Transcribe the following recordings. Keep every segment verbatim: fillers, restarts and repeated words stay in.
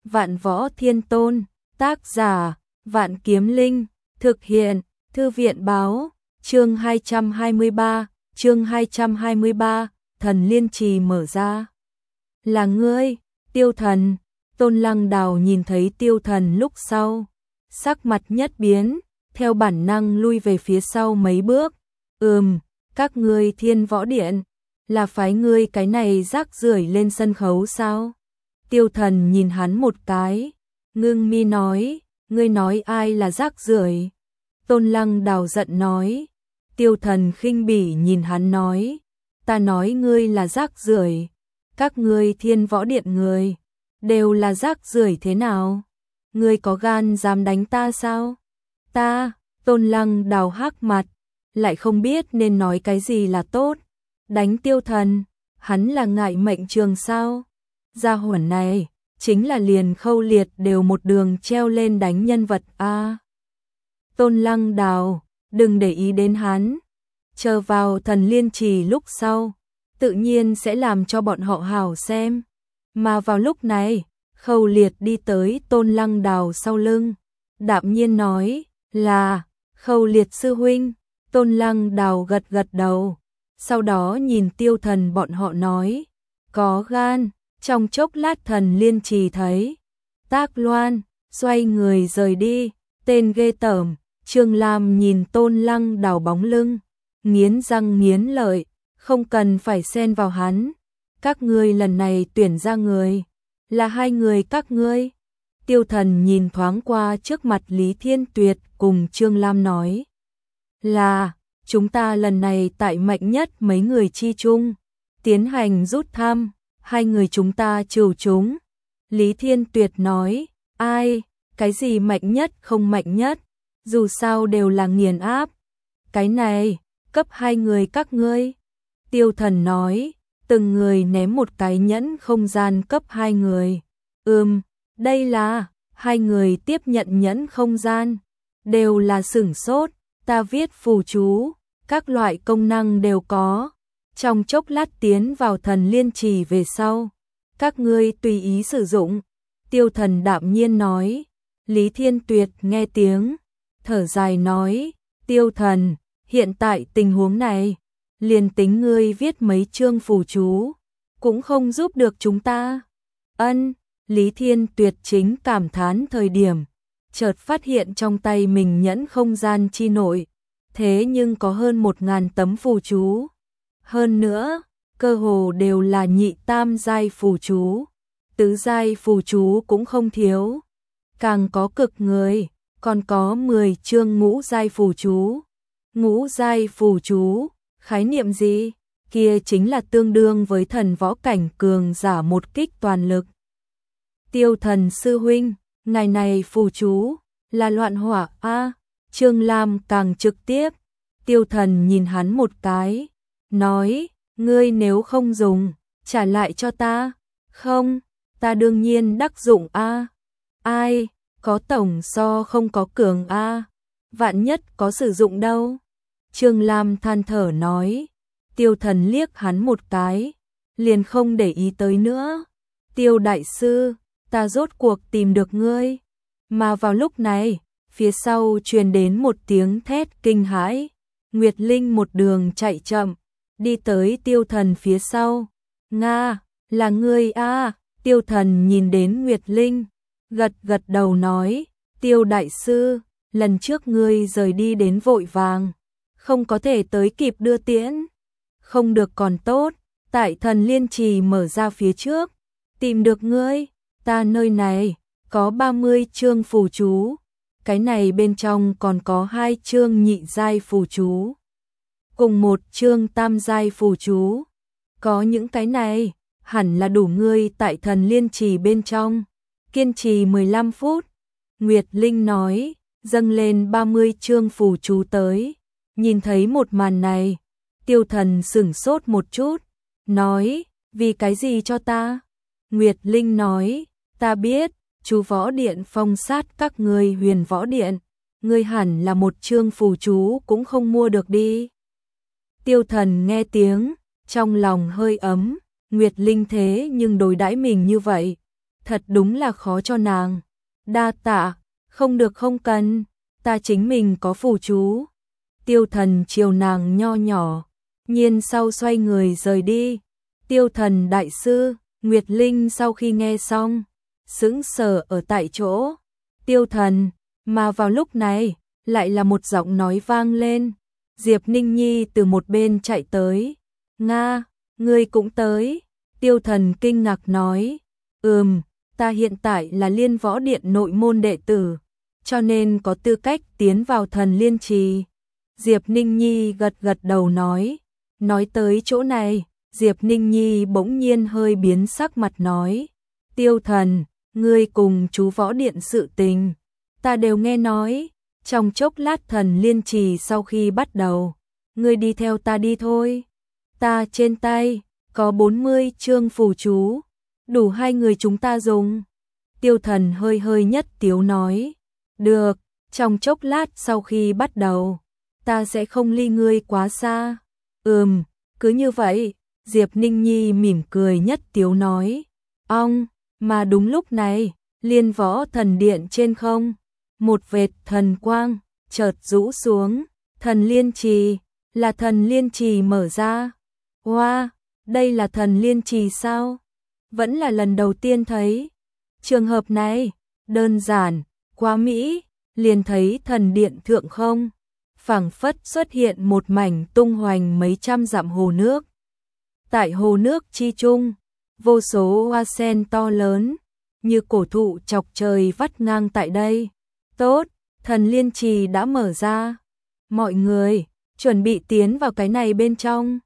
Vạn Võ Thiên Tôn, tác giả, Vạn Kiếm Linh, thực hiện, Thư viện báo, chương hai trăm hai mươi ba, chương hai trăm hai mươi ba, Thần Liên Trì mở ra. Là ngươi, Tiêu Thần. Tôn Lăng Đào nhìn thấy Tiêu Thần lúc sau, sắc mặt nhất biến, theo bản năng lui về phía sau mấy bước. Ừm, các ngươi Thiên Võ Điện, là phái ngươi cái này rác rưởi lên sân khấu sao? Tiêu Thần nhìn hắn một cái, ngưng mi nói, ngươi nói ai là rác rưởi? Tôn Lăng Đào giận nói. Tiêu Thần khinh bỉ nhìn hắn nói, ta nói ngươi là rác rưởi, các ngươi Thiên Võ Điện người đều là rác rưởi thế nào? Ngươi có gan dám đánh ta sao? Ta, Tôn Lăng Đào hắc mặt, lại không biết nên nói cái gì là tốt. Đánh Tiêu Thần, hắn là ngại mệnh trường sao? Gia hỏa này, chính là liền Khâu Liệt đều một đường treo lên đánh nhân vật a. Tôn Lăng Đào, đừng để ý đến hắn, chờ vào Thần Liên Trì lúc sau, tự nhiên sẽ làm cho bọn họ hảo xem. Mà vào lúc này, Khâu Liệt đi tới Tôn Lăng Đào sau lưng, đạm nhiên nói, là, Khâu Liệt sư huynh. Tôn Lăng Đào gật gật đầu, sau đó nhìn Tiêu Thần bọn họ nói, có gan. Trong chốc lát Thần Liên Trì thấy Tác Loan xoay người rời đi, tên ghê tởm. Trương Lam nhìn Tôn Lăng Đào bóng lưng, nghiến răng nghiến lợi, không cần phải xen vào hắn. Các ngươi lần này tuyển ra người, là hai người các ngươi. Tiêu Thần nhìn thoáng qua trước mặt Lý Thiên Tuyệt cùng Trương Lam nói, là, chúng ta lần này tại mạnh nhất mấy người chi chung, tiến hành rút thăm, hai người chúng ta trừ chúng. Lý Thiên Tuyệt nói, ai, cái gì mạnh nhất không mạnh nhất, dù sao đều là nghiền áp. Cái này, cấp hai người các ngươi. Tiêu Thần nói, từng người ném một cái nhẫn không gian cấp hai người. Ừm, đây là, hai người tiếp nhận nhẫn không gian, đều là sửng sốt, ta viết phù chú, các loại công năng đều có. Trong chốc lát tiến vào Thần Liên Trì về sau, các ngươi tùy ý sử dụng. Tiêu Thần đạm nhiên nói. Lý Thiên Tuyệt nghe tiếng, thở dài nói, Tiêu Thần, hiện tại tình huống này, liền tính ngươi viết mấy chương phù chú, cũng không giúp được chúng ta. Ân, Lý Thiên Tuyệt chính cảm thán thời điểm, chợt phát hiện trong tay mình nhẫn không gian chi nội, thế nhưng có hơn một ngàn tấm phù chú. Hơn nữa, cơ hồ đều là nhị tam giai phù chú, tứ giai phù chú cũng không thiếu. Càng có cực người, còn có mười chương ngũ giai phù chú. Ngũ giai phù chú, khái niệm gì? Kia chính là tương đương với thần võ cảnh cường giả một kích toàn lực. Tiêu Thần sư huynh, ngày này phù chú là loạn hỏa a. À, Trương Lam càng trực tiếp. Tiêu Thần nhìn hắn một cái, nói, ngươi nếu không dùng, trả lại cho ta. Không, ta đương nhiên đắc dụng a. À. Ai, có tổng so không có cường a. À. Vạn nhất có sử dụng đâu. Trương Lam than thở nói. Tiêu Thần liếc hắn một cái, liền không để ý tới nữa. Tiêu đại sư, ta rốt cuộc tìm được ngươi. Mà vào lúc này, phía sau truyền đến một tiếng thét kinh hãi. Nguyệt Linh một đường chạy chậm, đi tới Tiêu Thần phía sau. Nga, là ngươi a. À. Tiêu Thần nhìn đến Nguyệt Linh, gật gật đầu nói, Tiêu đại sư, lần trước ngươi rời đi đến vội vàng, không có thể tới kịp đưa tiễn. Không được còn tốt, tại Thần Liên Trì mở ra phía trước, tìm được ngươi, ta nơi này có ba mươi chương phù chú, cái này bên trong còn có hai chương nhị giai phù chú, cùng một chương tam giai phù chú. Có những cái này, hẳn là đủ ngươi tại Thần Liên Trì bên trong kiên trì mười lăm phút. Nguyệt Linh nói, dâng lên ba mươi chương phù chú tới. Nhìn thấy một màn này, Tiêu Thần sửng sốt một chút, nói, vì cái gì cho ta? Nguyệt Linh nói, ta biết, chú Võ Điện phong sát các ngươi Huyền Võ Điện, ngươi hẳn là một chương phù chú cũng không mua được đi. Tiêu Thần nghe tiếng, trong lòng hơi ấm, Nguyệt Linh thế nhưng đối đãi mình như vậy, thật đúng là khó cho nàng. Đa tạ, không được không cần, ta chính mình có phù chú. Tiêu Thần chiều nàng nho nhỏ, nhiên sau xoay người rời đi. Tiêu Thần đại sư, Nguyệt Linh sau khi nghe xong, sững sờ ở tại chỗ. Tiêu Thần, mà vào lúc này, lại là một giọng nói vang lên. Diệp Ninh Nhi từ một bên chạy tới. Nga, ngươi cũng tới. Tiêu Thần kinh ngạc nói. Ừm, ta hiện tại là Liên Võ Điện nội môn đệ tử, cho nên có tư cách tiến vào Thần Liên Trì. Diệp Ninh Nhi gật gật đầu nói. Nói tới chỗ này, Diệp Ninh Nhi bỗng nhiên hơi biến sắc mặt nói. Tiêu Thần, ngươi cùng chú Võ Điện sự tình, ta đều nghe nói. Trong chốc lát Thần Liên Trì sau khi bắt đầu, ngươi đi theo ta đi thôi. Ta trên tay có bốn mươi chương phù chú, đủ hai người chúng ta dùng. Tiêu Thần hơi hơi nhất tiếu nói. Được, trong chốc lát sau khi bắt đầu, ta sẽ không ly ngươi quá xa. Ừm, cứ như vậy. Diệp Ninh Nhi mỉm cười nhất tiếu nói. Ong, mà đúng lúc này, Liên Võ Thần Điện trên không, một vệt thần quang chợt rũ xuống. Thần Liên Trì, là Thần Liên Trì mở ra. Wow, đây là Thần Liên Trì sao? Vẫn là lần đầu tiên thấy. Trường hợp này, đơn giản, quá mỹ, liền thấy thần điện thượng không, phảng phất xuất hiện một mảnh tung hoành mấy trăm dặm hồ nước. Tại hồ nước chi trung, vô số hoa sen to lớn, như cổ thụ chọc trời vắt ngang tại đây. Tốt, Thần Liên Trì đã mở ra. Mọi người, chuẩn bị tiến vào cái này bên trong.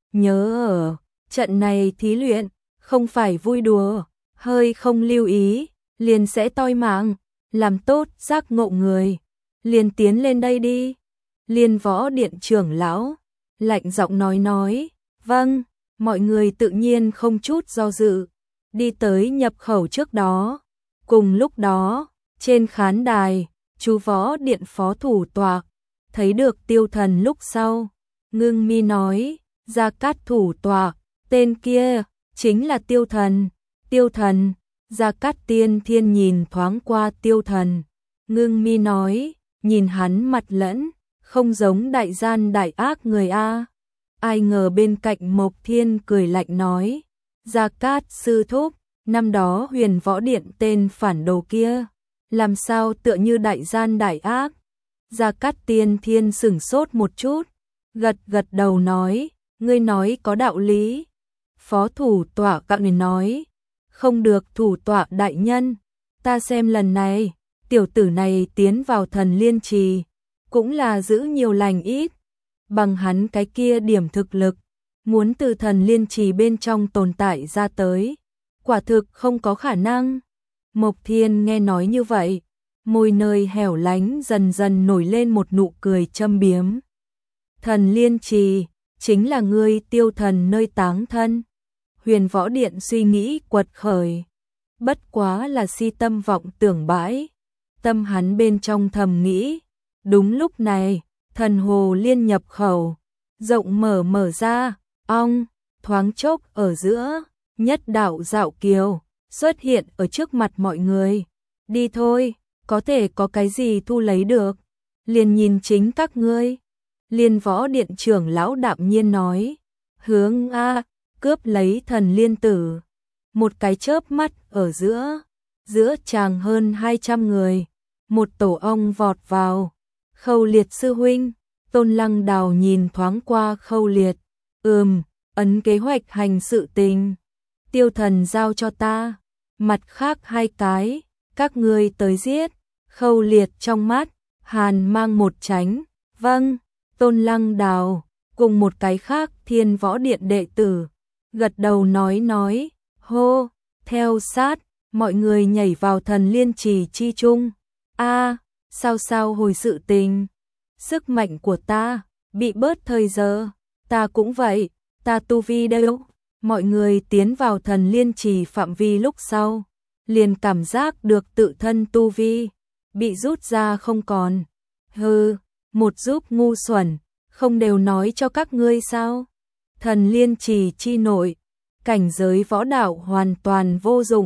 Nhớ ở, trận này thí luyện, không phải vui đùa, hơi không lưu ý, liền sẽ toi mạng, làm tốt giác ngộ người. Liền tiến lên đây đi. Liên Võ Điện trưởng lão, lạnh giọng nói nói. Vâng, mọi người tự nhiên không chút do dự, đi tới nhập khẩu trước đó. Cùng lúc đó, trên khán đài, chú Võ Điện phó thủ tọa, thấy được Tiêu Thần lúc sau, ngưng mi nói. Gia Cát thủ tọa, tên kia chính là Tiêu Thần. Tiêu Thần, Gia Cát Tiên Thiên nhìn thoáng qua Tiêu Thần, ngưng mi nói, nhìn hắn mặt lẫn, không giống đại gian đại ác người a. Ai ngờ bên cạnh Mộc Thiên cười lạnh nói, Gia Cát sư thúc, năm đó Huyền Võ Điện tên phản đồ kia, làm sao tựa như đại gian đại ác? Gia Cát Tiên Thiên sửng sốt một chút, gật gật đầu nói, ngươi nói có đạo lý. Phó thủ tọa cạo liền nói, không được thủ tọa đại nhân, ta xem lần này, tiểu tử này tiến vào Thần Liên Trì, cũng là giữ nhiều lành ít, bằng hắn cái kia điểm thực lực, muốn từ Thần Liên Trì bên trong tồn tại ra tới, quả thực không có khả năng. Mộc Thiên nghe nói như vậy, môi nơi hẻo lánh dần dần nổi lên một nụ cười châm biếm. Thần Liên Trì, chính là ngươi Tiêu Thần nơi táng thân. Huyền Võ Điện suy nghĩ quật khởi, bất quá là si tâm vọng tưởng bãi. Tâm hắn bên trong thầm nghĩ, đúng lúc này, thần hồ liên nhập khẩu, rộng mở mở ra, ong, thoáng chốc ở giữa, nhất đạo dạo kiều, xuất hiện ở trước mặt mọi người. Đi thôi, có thể có cái gì thu lấy được, liền nhìn chính các ngươi. Liên Võ Điện trưởng lão đạm nhiên nói, hướng A, cướp lấy Thần Liên Tử. Một cái chớp mắt ở giữa, giữa chàng hơn hai trăm người, một tổ ong vọt vào. Khâu Liệt sư huynh, Tôn Lăng Đào nhìn thoáng qua Khâu Liệt, ừm, ấn kế hoạch hành sự tình. Tiêu Thần giao cho ta, mặt khác hai cái, các ngươi tới giết. Khâu Liệt trong mắt, hàn mang một tránh, vâng. Tôn Lăng Đào, cùng một cái khác Thiên Võ Điện đệ tử, gật đầu nói nói, hô, theo sát, mọi người nhảy vào Thần Liên Trì chi chung. A, sao sao hồi sự tình, sức mạnh của ta, bị bớt thời giờ, ta cũng vậy, ta tu vi đâu. Mọi người tiến vào Thần Liên Trì phạm vi lúc sau, liền cảm giác được tự thân tu vi, bị rút ra không còn. Hừ, một giúp ngu xuẩn, không đều nói cho các ngươi sao? Thần Liên Trì chi nội, cảnh giới võ đạo hoàn toàn vô dụng,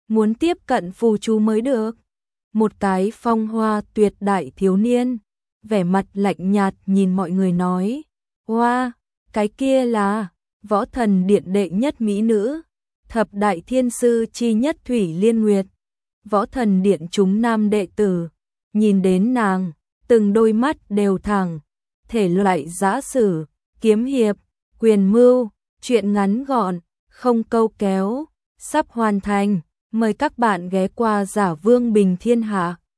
muốn tiếp cận phù chú mới được. Một cái phong hoa tuyệt đại thiếu niên, vẻ mặt lạnh nhạt nhìn mọi người nói, hoa, cái kia là võ thần điện đệ nhất mỹ nữ, thập đại thiên sư chi nhất Thủy Liên Nguyệt, võ thần điện chúng nam đệ tử, nhìn đến nàng, từng đôi mắt đều thẳng, thể loại giã sử, kiếm hiệp, quyền mưu, chuyện ngắn gọn, không câu kéo, sắp hoàn thành, mời các bạn ghé qua Giả Vương Bình Thiên Hạ.